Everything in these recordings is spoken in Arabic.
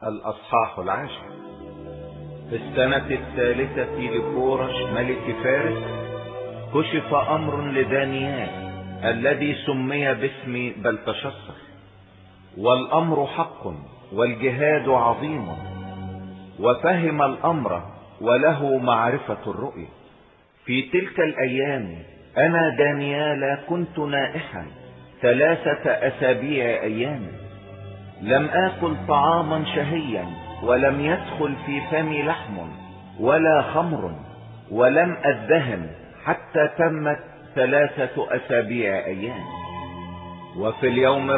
الأصحاح 10. في السنة 3 لكورش ملك فارس كشف أمر لدانيال الذي سمي باسم بلتشصر، والأمر حق والجهاد عظيم، وفهم الأمر وله معرفة الرؤيا. في تلك الأيام أنا دانيال كنت نائحا 3 أسابيع أيام، لم آكل طعاما شهيا، ولم يدخل في فمي لحم ولا خمر، ولم أدهن حتى تمت 3 أسابيع أيام. وفي اليوم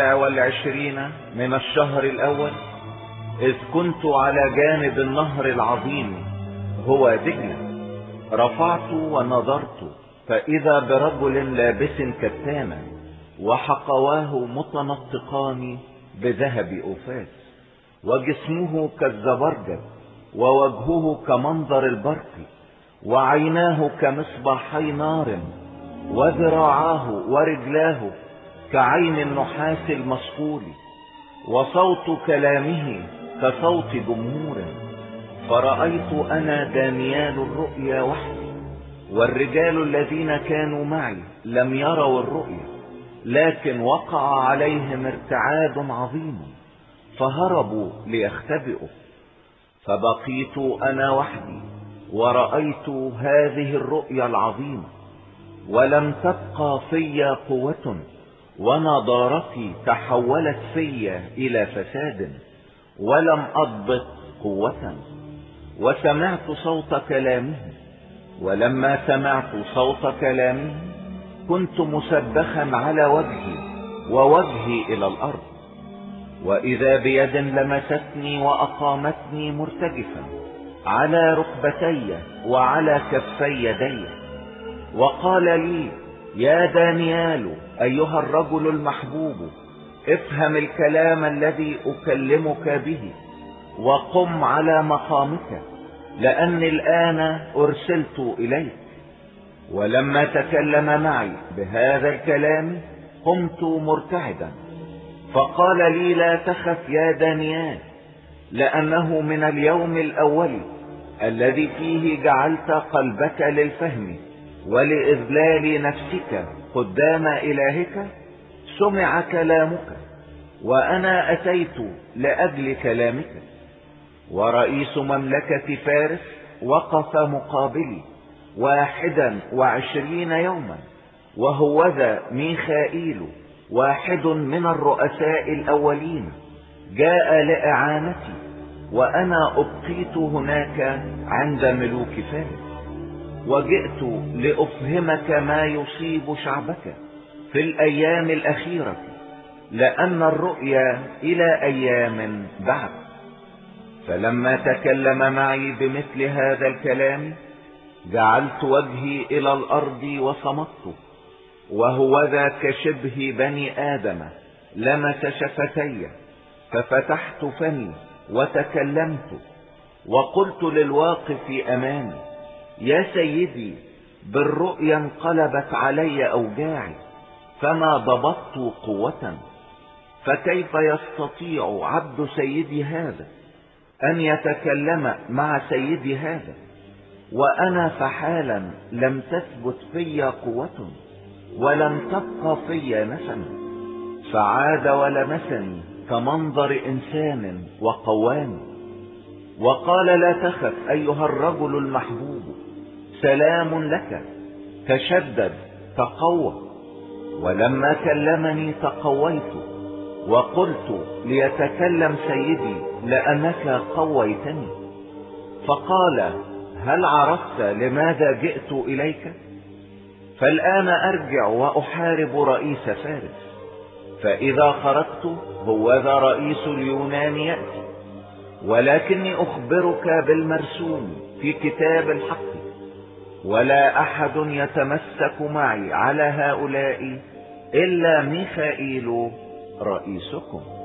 24 من الشهر الأول، إذ كنت على جانب النهر العظيم هو دجلة، رفعت ونظرت فإذا برجل لابس كتانا، وحقواه متنطقان بذهب أوفاس، وجسمه كالزبرجد، ووجهه كمنظر البرق، وعيناه كمصباحي نار، وذراعاه ورجلاه كعين النحاس المصقول، وصوت كلامه كصوت جمهور. فرأيت أنا دانيال الرؤيا وحدي، والرجال الذين كانوا معي لم يروا الرؤيا، لكن وقع عليهم ارتعاد عظيم، فهربوا ليختبئوا. فبقيت أنا وحدي ورأيت هذه الرؤيا العظيمة، ولم تبقى في قوة، ونضارتي تحولت في إلى فساد، ولم أضبط قوة. وسمعت صوت كلامه، ولما سمعت صوت كلامه كنت مسبخا على وجهي ووجهي إلى الأرض، وإذا بيد لمستني وأقامتني مرتجفا على ركبتي وعلى كفي يدي، وقال لي: يا دانيال أيها الرجل المحبوب، افهم الكلام الذي أكلمك به، وقم على مقامك، لأني الآن أرسلت إليك. ولما تكلم معي بهذا الكلام قمت مرتعدا، فقال لي: لا تخف يا دانيال، لأنه من اليوم الأول الذي فيه جعلت قلبك للفهم ولإذلال نفسك قدام إلهك سمع كلامك، وأنا أتيت لأجل كلامك. ورئيس مملكة فارس وقف مقابلي 21 يوما، وهوذا ميخائيل واحد من الرؤساء الأولين جاء لإعانتي، وأنا أبقيت هناك عند ملوك فارس، وجئت لأفهمك ما يصيب شعبك في الأيام الأخيرة، لأن الرؤيا إلى أيام بعد. فلما تكلم معي بمثل هذا الكلام جعلت وجهي إلى الأرض وصمت، وهوذا كشبه بني آدم لمس شفتي، ففتحت فمي وتكلمت، وقلت للواقف أمامي: يا سيدي، بالرؤيا انقلبت علي أوجاعي، فما ضبطت قوة، فكيف يستطيع عبد سيدي هذا أن يتكلم مع سيدي هذا، وأنا فحالا لم تثبت في قوة، ولم تبقى في نسمة. فعاد ولمسني كمنظر إنسان وقواني، وقال: لا تخف أيها الرجل المحبوب، سلام لك، تشدد تقوى. ولما كلمني تقويت، وقلت: ليتكلم سيدي لأنك قويتني. فقال: هل عرفت لماذا جئت إليك؟ فالآن أرجع وأحارب رئيس فارس. فإذا خرجت هوذا رئيس اليونان يأتي، ولكني أخبرك بالمرسوم في كتاب الحق، ولا أحد يتمسك معي على هؤلاء إلا ميخائيل رئيسكم.